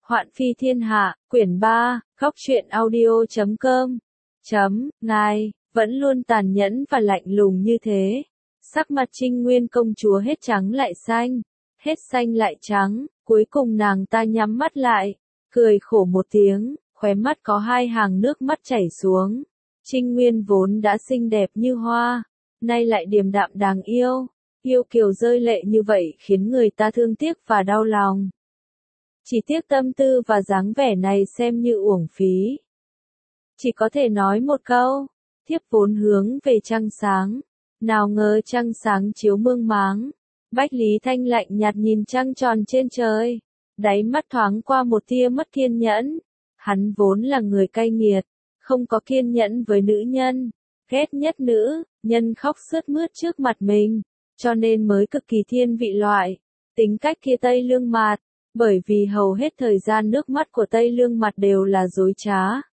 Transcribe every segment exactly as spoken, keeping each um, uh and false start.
Hoạn phi thiên hạ, quyển ba, góc truyện audio chấm com. Chấm, ngài, vẫn luôn tàn nhẫn và lạnh lùng như thế. Sắc mặt Trinh Nguyên công chúa hết trắng lại xanh, hết xanh lại trắng, cuối cùng nàng ta nhắm mắt lại, cười khổ một tiếng, khóe mắt có hai hàng nước mắt chảy xuống. Trinh Nguyên vốn đã xinh đẹp như hoa, nay lại điềm đạm đáng yêu, yêu kiều rơi lệ như vậy khiến người ta thương tiếc và đau lòng. Chỉ tiếc tâm tư và dáng vẻ này xem như uổng phí. Chỉ có thể nói một câu, thiếp vốn hướng về trăng sáng, nào ngờ trăng sáng chiếu mương máng. Bách Lý Thanh lạnh nhạt nhìn trăng tròn trên trời, đáy mắt thoáng qua một tia mất kiên nhẫn. Hắn vốn là người cay nghiệt, không có kiên nhẫn với nữ nhân, ghét nhất nữ nhân khóc sướt mướt trước mặt mình, cho nên mới cực kỳ thiên vị loại. Tính cách kia Tây Lương Mạt, bởi vì hầu hết thời gian nước mắt của Tây Lương Mạt đều là dối trá,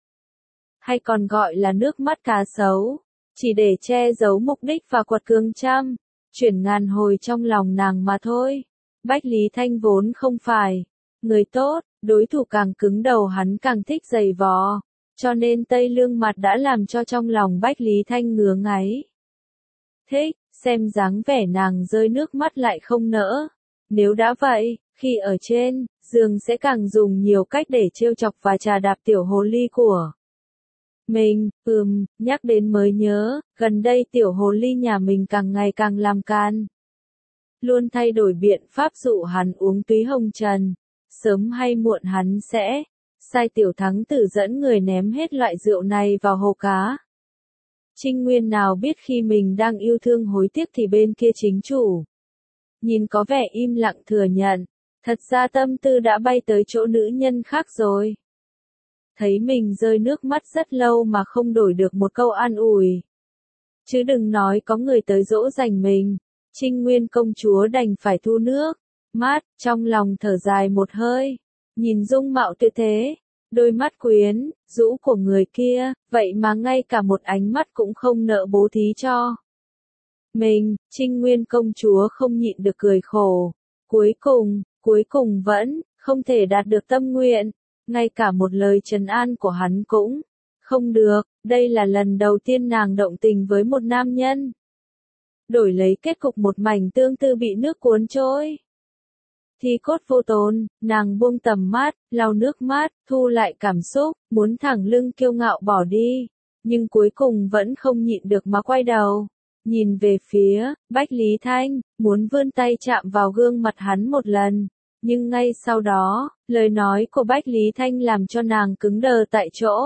hay còn gọi là nước mắt cá sấu, chỉ để che giấu mục đích và quật cường trăm, chuyển ngàn hồi trong lòng nàng mà thôi. Bách Lý Thanh vốn không phải người tốt, đối thủ càng cứng đầu hắn càng thích giày vò, cho nên Tây Lương Mạt đã làm cho trong lòng Bách Lý Thanh ngứa ngáy. Thích, xem dáng vẻ nàng rơi nước mắt lại không nỡ. Nếu đã vậy, khi ở trên giường sẽ càng dùng nhiều cách để trêu chọc và trà đạp tiểu hồ ly của mình. Ừm, nhắc đến mới nhớ, gần đây tiểu hồ ly nhà mình càng ngày càng làm can. Luôn thay đổi biện pháp dụ hắn uống túy hồng trần. Sớm hay muộn hắn sẽ sai tiểu thắng tử dẫn người ném hết loại rượu này vào hồ cá. Trinh Nguyên nào biết khi mình đang yêu thương hối tiếc thì bên kia chính chủ nhìn có vẻ im lặng thừa nhận, thật ra tâm tư đã bay tới chỗ nữ nhân khác rồi. Thấy mình rơi nước mắt rất lâu mà không đổi được một câu an ủi. Chứ đừng nói có người tới dỗ dành mình, Trinh Nguyên công chúa đành phải thu nước mắt, trong lòng thở dài một hơi, nhìn dung mạo tuyệt thế, đôi mắt quyến rũ của người kia, vậy mà ngay cả một ánh mắt cũng không nỡ bố thí cho mình. Trinh Nguyên công chúa không nhịn được cười khổ, cuối cùng, cuối cùng vẫn không thể đạt được tâm nguyện, ngay cả một lời trấn an của hắn cũng không được. Đây là lần đầu tiên nàng động tình với một nam nhân, đổi lấy kết cục một mảnh tương tư bị nước cuốn trôi. Thi cốt vô tồn, nàng buông tầm mắt, lau nước mắt, thu lại cảm xúc, muốn thẳng lưng kiêu ngạo bỏ đi, nhưng cuối cùng vẫn không nhịn được mà quay đầu, nhìn về phía Bách Lý Thanh, muốn vươn tay chạm vào gương mặt hắn một lần, nhưng ngay sau đó, lời nói của Bách Lý Thanh làm cho nàng cứng đờ tại chỗ.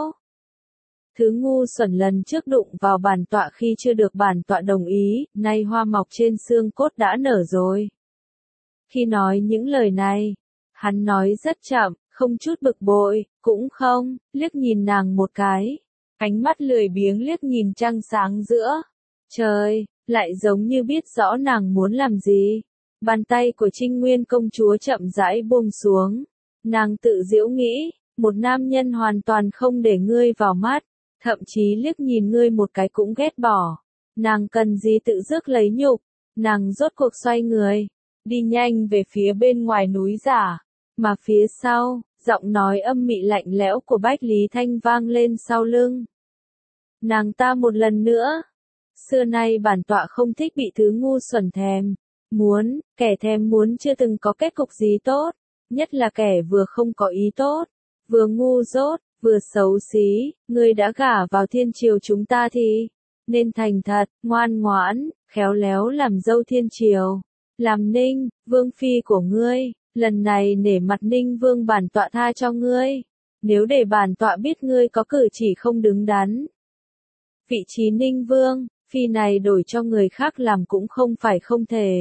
Thứ ngu xuẩn lần trước đụng vào bản tọa khi chưa được bản tọa đồng ý, nay hoa mọc trên xương cốt đã nở rồi. Khi nói những lời này, hắn nói rất chậm, không chút bực bội, cũng không liếc nhìn nàng một cái, ánh mắt lười biếng liếc nhìn trăng sáng giữa trời, lại giống như biết rõ nàng muốn làm gì. Bàn tay của Trinh Nguyên công chúa chậm rãi buông xuống, nàng tự giễu nghĩ, một nam nhân hoàn toàn không để ngươi vào mắt, thậm chí liếc nhìn ngươi một cái cũng ghét bỏ, nàng cần gì tự rước lấy nhục. Nàng rốt cuộc xoay người, đi nhanh về phía bên ngoài núi giả, mà phía sau, giọng nói âm mị lạnh lẽo của Bách Lý Thanh vang lên sau lưng nàng ta một lần nữa. Xưa nay bản tọa không thích bị thứ ngu xuẩn thèm muốn, kẻ thèm muốn chưa từng có kết cục gì tốt, nhất là kẻ vừa không có ý tốt, vừa ngu dốt, vừa xấu xí. Ngươi đã gả vào thiên triều chúng ta thì nên thành thật, ngoan ngoãn, khéo léo làm dâu thiên triều, làm Ninh vương phi của ngươi. Lần này nể mặt Ninh vương bản tọa tha cho ngươi, nếu để bản tọa biết ngươi có cử chỉ không đứng đắn, vị trí Ninh vương phi này đổi cho người khác làm cũng không phải không thể.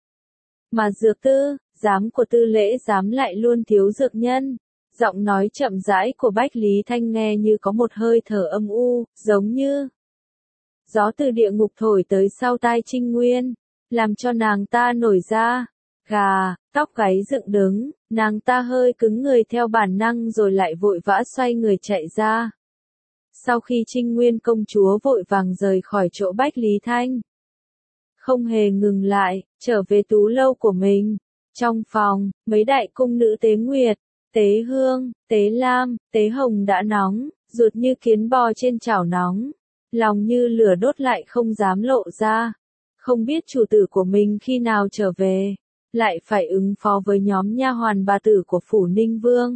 Mà dược tư giám của tư lễ giám lại luôn thiếu dược nhân. Giọng nói chậm rãi của Bách Lý Thanh nghe như có một hơi thở âm u, giống như gió từ địa ngục thổi tới sau tai Trinh Nguyên, làm cho nàng ta nổi da gà, tóc gáy dựng đứng. Nàng ta hơi cứng người theo bản năng rồi lại vội vã xoay người chạy ra. Sau khi Trinh Nguyên công chúa vội vàng rời khỏi chỗ Bách Lý Thanh, không hề ngừng lại, trở về tú lâu của mình. Trong phòng, mấy đại cung nữ tế nguyệt Tế hương, tế lam, tế hồng đã nóng, ruột như kiến bò trên chảo nóng, lòng như lửa đốt lại không dám lộ ra. Không biết chủ tử của mình khi nào trở về, lại phải ứng phó với nhóm nha hoàn bà tử của phủ Ninh Vương.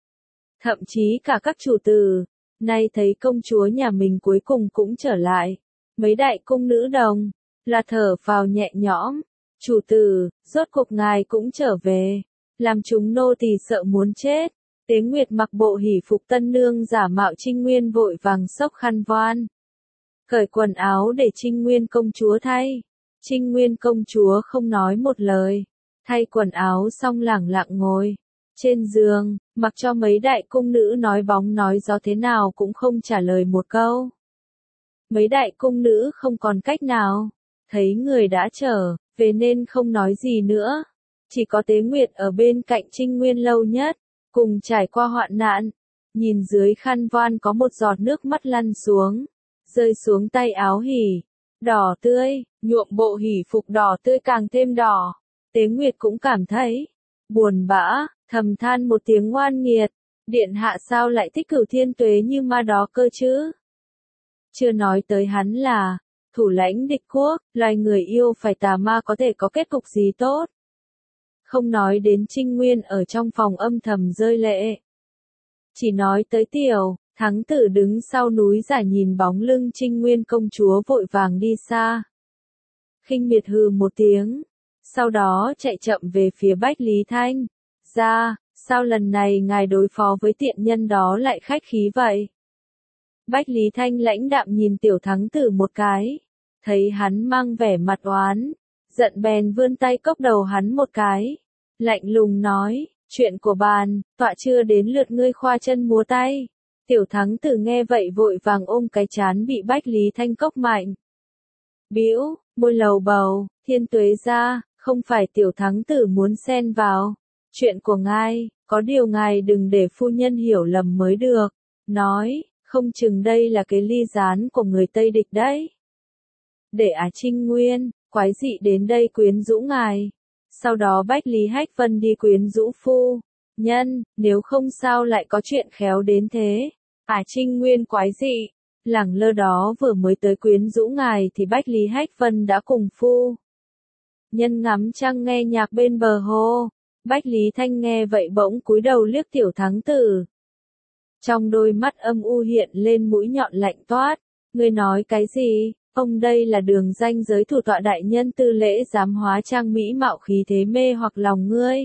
Thậm chí cả các chủ tử, nay thấy công chúa nhà mình cuối cùng cũng trở lại. Mấy đại cung nữ đồng, là thở phào nhẹ nhõm. Chủ tử, rốt cuộc ngài cũng trở về. Làm chúng nô tỳ sợ muốn chết. Tế Nguyệt mặc bộ hỷ phục tân nương giả mạo Trinh Nguyên vội vàng xốc khăn voan. Cởi quần áo để Trinh Nguyên công chúa thay. Trinh Nguyên công chúa không nói một lời. Thay quần áo xong lẳng lặng ngồi trên giường, mặc cho mấy đại cung nữ nói bóng nói gió thế nào cũng không trả lời một câu. Mấy đại cung nữ không còn cách nào, thấy người đã trở về nên không nói gì nữa. Chỉ có Tế Nguyệt ở bên cạnh Trinh Nguyên lâu nhất, cùng trải qua hoạn nạn. Nhìn dưới khăn voan có một giọt nước mắt lăn xuống, rơi xuống tay áo hỉ, đỏ tươi, nhuộm bộ hỉ phục đỏ tươi càng thêm đỏ. Tế Nguyệt cũng cảm thấy buồn bã, thầm than một tiếng ngoan nghiệt, điện hạ sao lại thích Cửu Thiên Tuế như ma đó cơ chứ? Chưa nói tới hắn là thủ lãnh địch quốc, loài người yêu phải tà ma có thể có kết cục gì tốt. Không nói đến Trinh Nguyên ở trong phòng âm thầm rơi lệ. Chỉ nói tới tiểu, thắng tử đứng sau núi giả nhìn bóng lưng Trinh Nguyên công chúa vội vàng đi xa. Khinh miệt hừ một tiếng, sau đó chạy chậm về phía Bách Lý Thanh. Ra, sao lần này ngài đối phó với tiện nhân đó lại khách khí vậy? Bách Lý Thanh lãnh đạm nhìn tiểu thắng tử một cái, thấy hắn mang vẻ mặt oán, giận bèn vươn tay cốc đầu hắn một cái, lạnh lùng nói, chuyện của bàn, tọa chưa đến lượt ngươi khoa chân múa tay. Tiểu thắng tử nghe vậy vội vàng ôm cái chán bị Bách Lý Thanh cốc mạnh. Bĩu, môi lầu bầu, Thiên Tuế ra, không phải tiểu thắng tử muốn xen vào chuyện của ngài, có điều ngài đừng để phu nhân hiểu lầm mới được. Nói, không chừng đây là cái ly gián của người Tây địch đấy. Để Á Trinh Nguyên, quái dị đến đây quyến rũ ngài. Sau đó Bách Lý Hách Vân đi quyến rũ phu nhân, nếu không sao lại có chuyện khéo đến thế. Á Trinh Nguyên quái dị, lẳng lơ đó vừa mới tới quyến rũ ngài thì Bách Lý Hách Vân đã cùng phu nhân ngắm trăng nghe nhạc bên bờ hồ. Bách Lý Thanh nghe vậy bỗng cúi đầu liếc tiểu thắng tử. Trong đôi mắt âm u hiện lên mũi nhọn lạnh toát. Ngươi nói cái gì? Ông đây là đường danh giới thủ tọa đại nhân tư lễ dám hóa trang mỹ mạo khí thế mê hoặc lòng ngươi.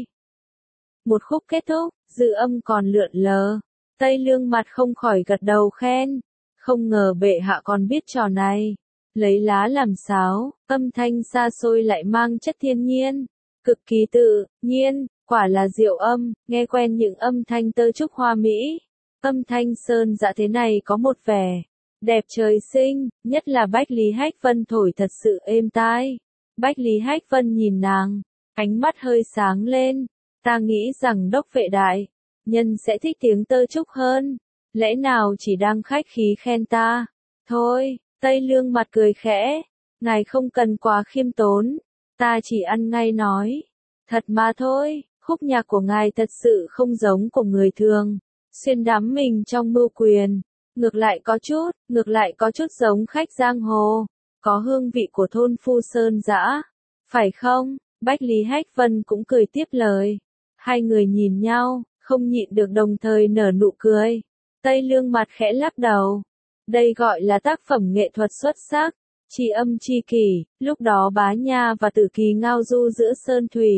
Một khúc kết thúc, dư âm còn lượn lờ. Tây Lương mặt không khỏi gật đầu khen. Không ngờ bệ hạ còn biết trò này. Lấy lá làm sáo, âm thanh xa xôi lại mang chất thiên nhiên. Cực kỳ tự nhiên, quả là diệu âm, nghe quen những âm thanh tơ trúc hoa mỹ. Âm thanh sơn dạ thế này có một vẻ đẹp trời sinh, nhất là Bách Lý Hách Vân thổi thật sự êm tai. Bách Lý Hách Vân nhìn nàng, ánh mắt hơi sáng lên. Ta nghĩ rằng đốc vệ đại nhân sẽ thích tiếng tơ trúc hơn. Lẽ nào chỉ đang khách khí khen ta? Thôi, Tây Lương mặt cười khẽ. Ngài không cần quá khiêm tốn. Ta chỉ ăn ngay nói. Thật mà thôi, khúc nhạc của ngài thật sự không giống của người thường. Xuyên đắm mình trong mưu quyền. Ngược lại có chút, ngược lại có chút giống khách giang hồ. Có hương vị của thôn phu sơn dã. Phải không? Bách Lý Hách Vân cũng cười tiếp lời. Hai người nhìn nhau, không nhịn được đồng thời nở nụ cười. Tây Lương mặt khẽ lắc đầu. Đây gọi là tác phẩm nghệ thuật xuất sắc. Chi âm chi kỷ, lúc đó Bá Nha và Tử Kỳ ngao du giữa sơn thủy.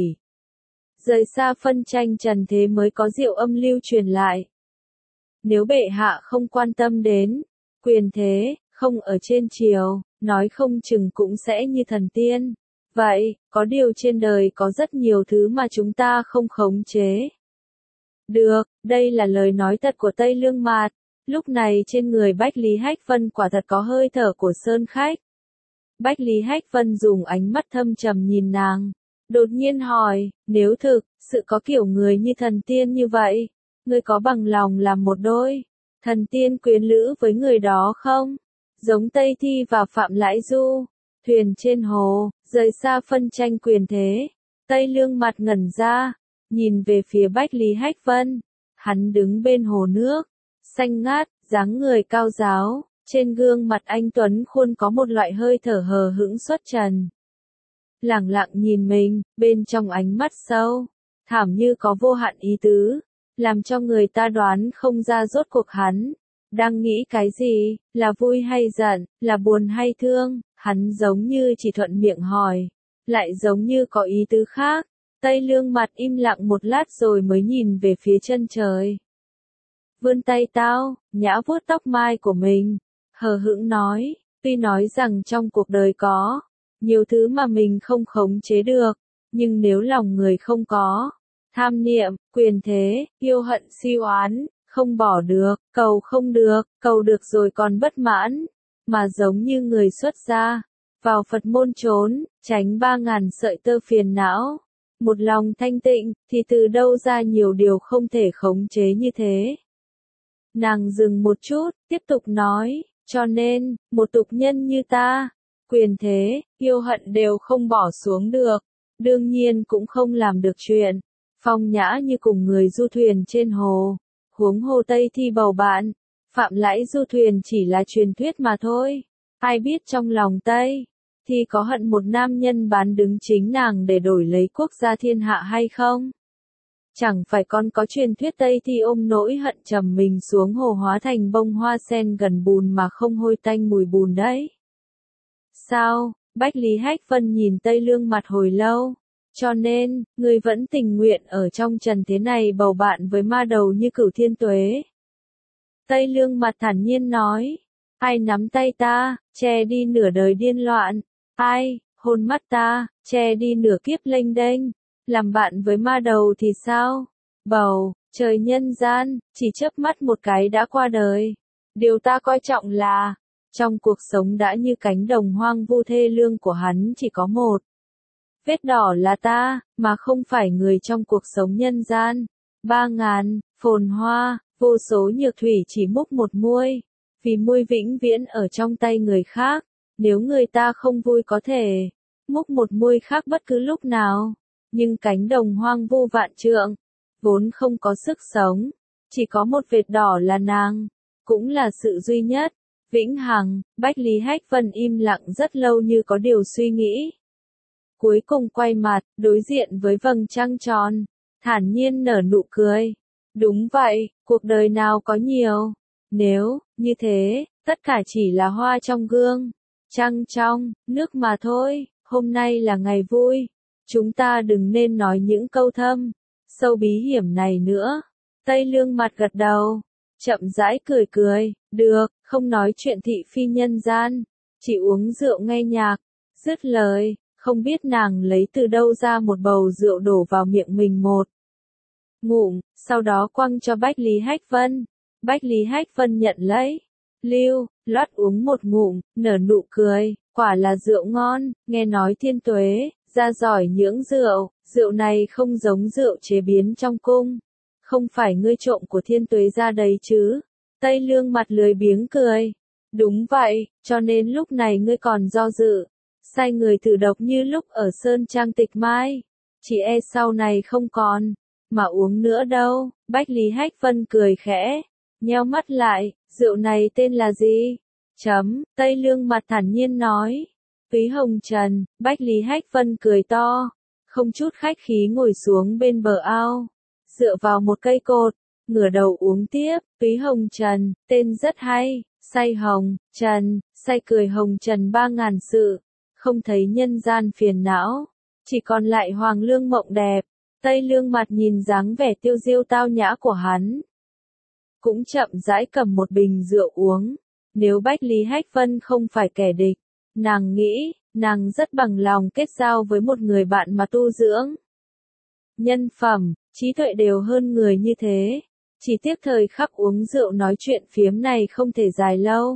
Rời xa phân tranh trần thế mới có diệu âm lưu truyền lại. Nếu bệ hạ không quan tâm đến quyền thế, không ở trên triều, nói không chừng cũng sẽ như thần tiên. Vậy, có điều trên đời có rất nhiều thứ mà chúng ta không khống chế được, đây là lời nói thật của Tây Lương Mạt. Lúc này trên người Bách Lý Hách Vân quả thật có hơi thở của sơn khách. Bách Lý Hách Vân dùng ánh mắt thâm trầm nhìn nàng, đột nhiên hỏi, nếu thực sự có kiểu người như thần tiên như vậy, ngươi có bằng lòng làm một đôi thần tiên quyến lữ với người đó không? Giống Tây Thi và Phạm Lãi Du, thuyền trên hồ, rời xa phân tranh quyền thế. Tây Lương mặt ngẩn ra, nhìn về phía Bách Lý Hách Vân, Hắn đứng bên hồ nước, xanh ngát, dáng người cao ráo, trên gương mặt anh tuấn khuôn có một loại hơi thở hờ hững xuất trần. Lẳng lặng nhìn mình, bên trong ánh mắt sâu, thảm như có vô hạn ý tứ, làm cho người ta đoán không ra rốt cuộc hắn đang nghĩ cái gì, là vui hay giận, là buồn hay thương, hắn giống như chỉ thuận miệng hỏi, lại giống như có ý tứ khác. Tây Lương mặt im lặng một lát rồi mới nhìn về phía chân trời. Vươn tay tao, nhã vuốt tóc mai của mình, hờ hững nói, tuy nói rằng trong cuộc đời có nhiều thứ mà mình không khống chế được, nhưng nếu lòng người không có tham niệm, quyền thế, yêu hận si oán, không bỏ được, cầu không được, cầu được rồi còn bất mãn, mà giống như người xuất gia, vào Phật môn trốn, tránh ba ngàn sợi tơ phiền não, một lòng thanh tịnh, thì từ đâu ra nhiều điều không thể khống chế như thế. Nàng dừng một chút, tiếp tục nói, cho nên, một tục nhân như ta, quyền thế, yêu hận đều không bỏ xuống được, đương nhiên cũng không làm được chuyện phong nhã như cùng người du thuyền trên hồ, huống hồ Tây Thi bầu bạn, phạm lãi du thuyền chỉ là truyền thuyết mà thôi, ai biết trong lòng Tây Thi có hận một nam nhân bán đứng chính nàng để đổi lấy quốc gia thiên hạ hay không? Chẳng phải còn có truyền thuyết Tây Thi ôm nỗi hận trầm mình xuống hồ hóa thành bông hoa sen gần bùn mà không hôi tanh mùi bùn đấy. Sao? Bách Lý Hách Vân nhìn Tây Lương mặt hồi lâu. Cho nên, người vẫn tình nguyện ở trong trần thế này bầu bạn với ma đầu như Cửu Thiên Tuế. Tây Lương mặt thản nhiên nói, ai nắm tay ta, che đi nửa đời điên loạn, ai, hôn mắt ta, che đi nửa kiếp lênh đênh, làm bạn với ma đầu thì sao? Bầu, trời nhân gian, chỉ chớp mắt một cái đã qua đời. Điều ta coi trọng là, trong cuộc sống đã như cánh đồng hoang vu thê lương của hắn chỉ có một. Vết đỏ là ta, mà không phải người trong cuộc sống nhân gian. Ba ngàn, phồn hoa, vô số nhược thủy chỉ múc một muôi. Vì muôi vĩnh viễn ở trong tay người khác. Nếu người ta không vui có thể múc một muôi khác bất cứ lúc nào. Nhưng cánh đồng hoang vu vạn trượng, vốn không có sức sống. Chỉ có một vệt đỏ là nàng. Cũng là sự duy nhất. Vĩnh hằng, Bách Lý Hách Vân im lặng rất lâu như có điều suy nghĩ. Cuối cùng quay mặt, đối diện với vầng trăng tròn, thản nhiên nở nụ cười. Đúng vậy, cuộc đời nào có nhiều. Nếu, như thế, tất cả chỉ là hoa trong gương, trăng trong, nước mà thôi, hôm nay là ngày vui. Chúng ta đừng nên nói những câu thâm, sâu bí hiểm này nữa. Tây Lương mặt gật đầu, chậm rãi cười cười, được, không nói chuyện thị phi nhân gian, chỉ uống rượu nghe nhạc. Dứt lời, không biết nàng lấy từ đâu ra một bầu rượu đổ vào miệng mình một ngụm, sau đó quăng cho Bách Lý Hách Vân. Bách Lý Hách Vân nhận lấy, lưu, loát uống một ngụm, nở nụ cười, quả là rượu ngon, nghe nói Thiên Tuế ra giỏi nhưỡng rượu, rượu này không giống rượu chế biến trong cung, không phải ngươi trộm của Thiên Tuế ra đấy chứ? Tây Lương mặt lười biếng cười, đúng vậy, cho nên lúc này ngươi còn do dự, sai người thử độc như lúc ở Sơn Trang Tịch Mai, chỉ e sau này không còn mà uống nữa đâu. Bách Lý Hách Vân cười khẽ, nheo mắt lại, rượu này tên là gì? Chấm, Tây Lương mặt thản nhiên nói, Túy Hồng Trần. Bách Lý Hách Vân cười to, không chút khách khí ngồi xuống bên bờ ao, dựa vào một cây cột, ngửa đầu uống tiếp. Túy Hồng Trần, tên rất hay, say hồng, trần, say cười hồng trần ba ngàn sự, không thấy nhân gian phiền não, chỉ còn lại hoàng lương mộng đẹp. Tây Lương mặt nhìn dáng vẻ tiêu diêu tao nhã của hắn, cũng chậm rãi cầm một bình rượu uống. Nếu Bách Lý Hách Vân không phải kẻ địch, nàng nghĩ, nàng rất bằng lòng kết giao với một người bạn mà tu dưỡng nhân phẩm, trí tuệ đều hơn người như thế. Chỉ tiếc thời khắc uống rượu nói chuyện phiếm này không thể dài lâu.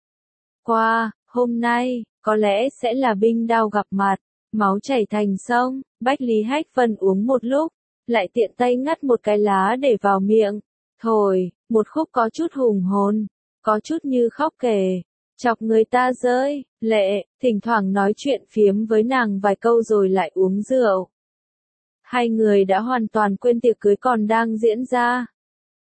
Qua, hôm nay, có lẽ sẽ là binh đao gặp mặt, máu chảy thành sông. Bách Lý Hách Vân uống một lúc, lại tiện tay ngắt một cái lá để vào miệng, thổi, một khúc có chút hùng hồn, có chút như khóc kể, chọc người ta rơi lệ, thỉnh thoảng nói chuyện phiếm với nàng vài câu rồi lại uống rượu. Hai người đã hoàn toàn quên tiệc cưới còn đang diễn ra.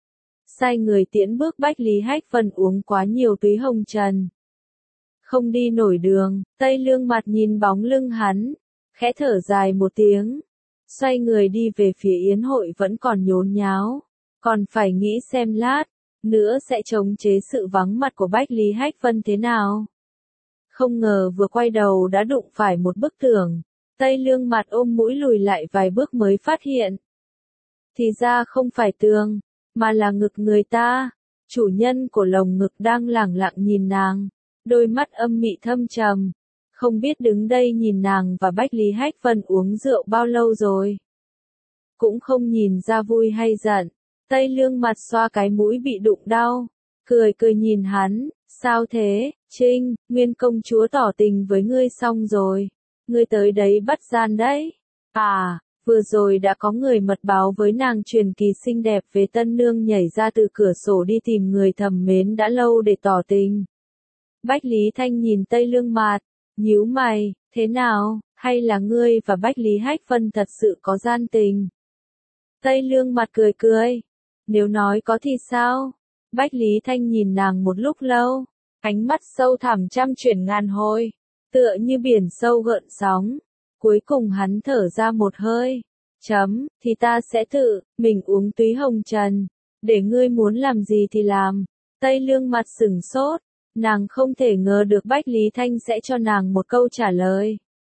sai người tiễn bước Bách Lý Hách Vân uống quá nhiều túy hồng trần. Không đi nổi đường, Tây Lương mặt nhìn bóng lưng hắn, khẽ thở dài một tiếng, xoay người đi về phía yến hội vẫn còn nhốn nháo, còn phải nghĩ xem lát nữa sẽ chống chế sự vắng mặt của Bách Lý Hách Vân thế nào. Không ngờ vừa quay đầu đã đụng phải một bức tường, Tây Lương mặt ôm mũi lùi lại vài bước mới phát hiện. Thì ra không phải tường, mà là ngực người ta, chủ nhân của lồng ngực đang lẳng lặng nhìn nàng, đôi mắt âm mị thâm trầm, không biết đứng đây nhìn nàng và Bách Lý Hách Vân uống rượu bao lâu rồi. Cũng không nhìn ra vui hay giận, Tây Lương mặt xoa cái mũi bị đụng đau, cười cười nhìn hắn, sao thế, Trinh, Nguyên công chúa tỏ tình với ngươi xong rồi, ngươi tới đấy bắt gian đấy. À, vừa rồi đã có người mật báo với nàng truyền kỳ xinh đẹp về tân nương nhảy ra từ cửa sổ đi tìm người thầm mến đã lâu để tỏ tình. Bách Lý Thanh nhìn Tây Lương mặt, nhíu mày, thế nào, hay là ngươi và Bách Lý Hách Vân thật sự có gian tình? Tây Lương mặt cười cười, nếu nói có thì sao? Bách Lý Thanh nhìn nàng một lúc lâu, ánh mắt sâu thẳm trăm chuyển ngàn hồi, tựa như biển sâu gợn sóng. Cuối cùng hắn thở ra một hơi, chấm, thì ta sẽ tự, mình uống túy hồng trần, để ngươi muốn làm gì thì làm. Tây Lương mặt sửng sốt, nàng không thể ngờ được Bách Lý Thanh sẽ cho nàng một câu trả lời.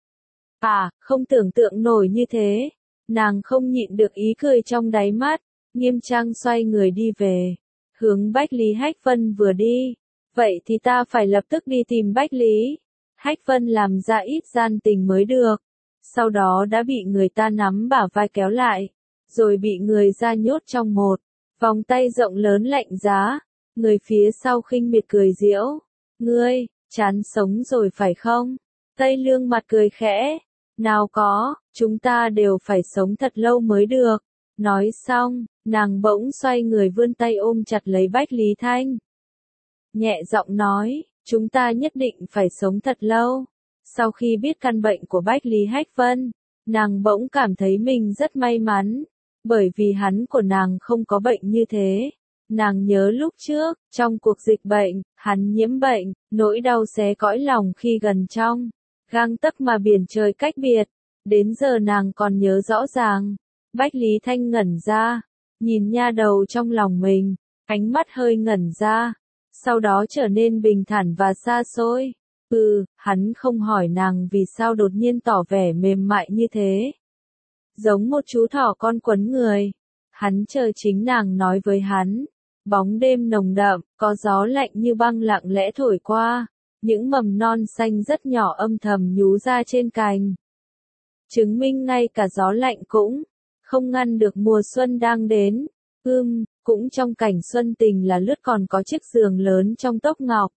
À, không tưởng tượng nổi như thế, nàng không nhịn được ý cười trong đáy mắt, nghiêm trang xoay người đi về, hướng Bách Lý Hách Vân vừa đi, vậy thì ta phải lập tức đi tìm Bách Lý Hách Vân làm ra ít gian tình mới được. Sau đó đã bị người ta nắm bả vai kéo lại, rồi bị người ra nhốt trong một vòng tay rộng lớn lạnh giá, người phía sau khinh miệt cười giễu, ngươi, chán sống rồi phải không? Tây Lương mặt cười khẽ, nào có, chúng ta đều phải sống thật lâu mới được. Nói xong, nàng bỗng xoay người vươn tay ôm chặt lấy Bách Lý Thanh. Nhẹ giọng nói, chúng ta nhất định phải sống thật lâu. Sau khi biết căn bệnh của Bách Lý Hách Vân, nàng bỗng cảm thấy mình rất may mắn, bởi vì hắn của nàng không có bệnh như thế. Nàng nhớ lúc trước, trong cuộc dịch bệnh, hắn nhiễm bệnh, nỗi đau xé cõi lòng khi gần trong gang tấc mà biển trời cách biệt. Đến giờ nàng còn nhớ rõ ràng. Bách Lý Thanh ngẩn ra, nhìn nha đầu trong lòng mình, ánh mắt hơi ngẩn ra, sau đó trở nên bình thản và xa xôi. Ừ, hắn không hỏi nàng vì sao đột nhiên tỏ vẻ mềm mại như thế. Giống một chú thỏ con quấn người. Hắn chờ chính nàng nói với hắn. Bóng đêm nồng đậm, có gió lạnh như băng lặng lẽ thổi qua. Những mầm non xanh rất nhỏ âm thầm nhú ra trên cành. Chứng minh ngay cả gió lạnh cũng không ngăn được mùa xuân đang đến. Ưm, cũng trong cảnh xuân tình là lướt còn có chiếc giường lớn trong tốc ngọc.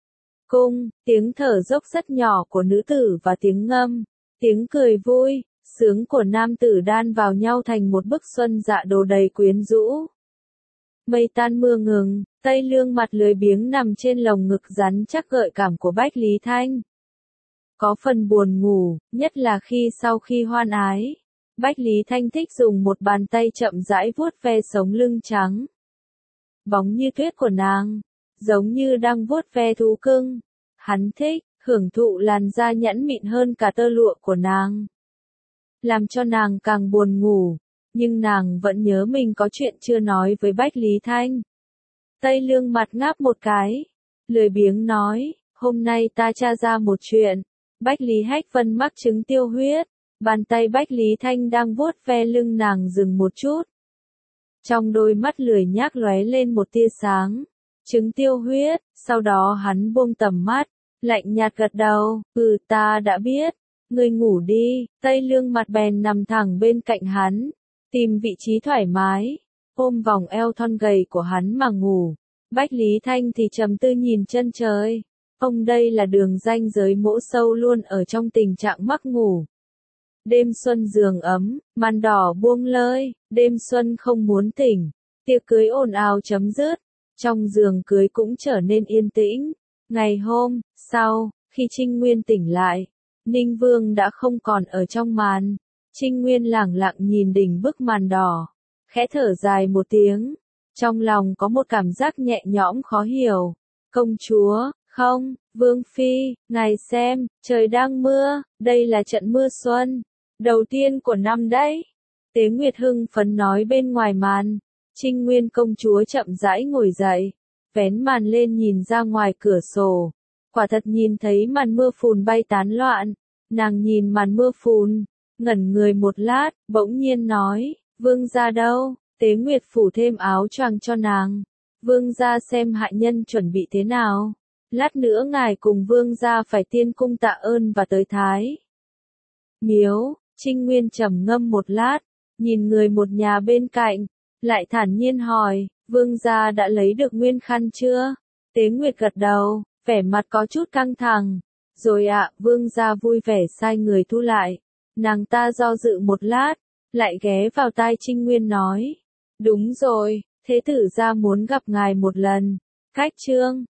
Cung, tiếng thở dốc rất nhỏ của nữ tử và tiếng ngâm, tiếng cười vui, sướng của nam tử đan vào nhau thành một bức xuân dạ đồ đầy quyến rũ. Mây tan mưa ngừng, Tây Lương mặt lười biếng nằm trên lồng ngực rắn chắc gợi cảm của Bách Lý Thanh. Có phần buồn ngủ, nhất là khi sau khi hoan ái. Bách Lý Thanh thích dùng một bàn tay chậm rãi vuốt ve sống lưng trắng bóng như tuyết của nàng, giống như đang vuốt ve thú cưng. Hắn thích, hưởng thụ làn da nhẵn mịn hơn cả tơ lụa của nàng. Làm cho nàng càng buồn ngủ, nhưng nàng vẫn nhớ mình có chuyện chưa nói với Bách Lý Thanh. Tây Lương mặt ngáp một cái, lười biếng nói, hôm nay ta tra ra một chuyện. Bách Lý Hách Vân mắc chứng tiêu huyết. Bàn tay Bách Lý Thanh đang vuốt ve lưng nàng dừng một chút. Trong đôi mắt lười nhác lóe lên một tia sáng. Chứng tiêu huyết, sau đó hắn buông tầm mắt, lạnh nhạt gật đầu, ừ ta đã biết, ngươi ngủ đi. Tây Lương mặt bèn nằm thẳng bên cạnh hắn, tìm vị trí thoải mái, ôm vòng eo thon gầy của hắn mà ngủ. Bách Lý Thanh thì trầm tư nhìn chân trời, ông đây là đường ranh giới mỗ sâu luôn ở trong tình trạng mắc ngủ. Đêm xuân giường ấm, màn đỏ buông lơi, đêm xuân không muốn tỉnh, tiệc cưới ồn ào chấm dứt, trong giường cưới cũng trở nên yên tĩnh. Ngày hôm sau, khi Trinh Nguyên tỉnh lại, Ninh Vương đã không còn ở trong màn. Trinh Nguyên lẳng lặng nhìn đỉnh bức màn đỏ, khẽ thở dài một tiếng, trong lòng có một cảm giác nhẹ nhõm khó hiểu. Công chúa, không, Vương Phi, ngài xem, trời đang mưa, đây là trận mưa xuân, đầu tiên của năm đấy. Tế Nguyệt hưng phấn nói bên ngoài màn. Trinh Nguyên công chúa chậm rãi ngồi dậy, vén màn lên nhìn ra ngoài cửa sổ. Quả thật nhìn thấy màn mưa phùn bay tán loạn. Nàng nhìn màn mưa phùn, ngẩn người một lát, bỗng nhiên nói, vương gia đâu? Tế Nguyệt phủ thêm áo choàng cho nàng. Vương gia xem hạ nhân chuẩn bị thế nào. Lát nữa ngài cùng vương gia phải tiên cung tạ ơn và tới Thái Miếu. Trinh Nguyên trầm ngâm một lát, nhìn người một nhà bên cạnh, lại thản nhiên hỏi, vương gia đã lấy được nguyên khăn chưa? Tế Nguyệt gật đầu, vẻ mặt có chút căng thẳng. Rồi ạ, à, vương gia vui vẻ sai người thu lại. Nàng ta do dự một lát, lại ghé vào tai Trinh Nguyên nói, đúng rồi, thế tử gia muốn gặp ngài một lần. Cách trương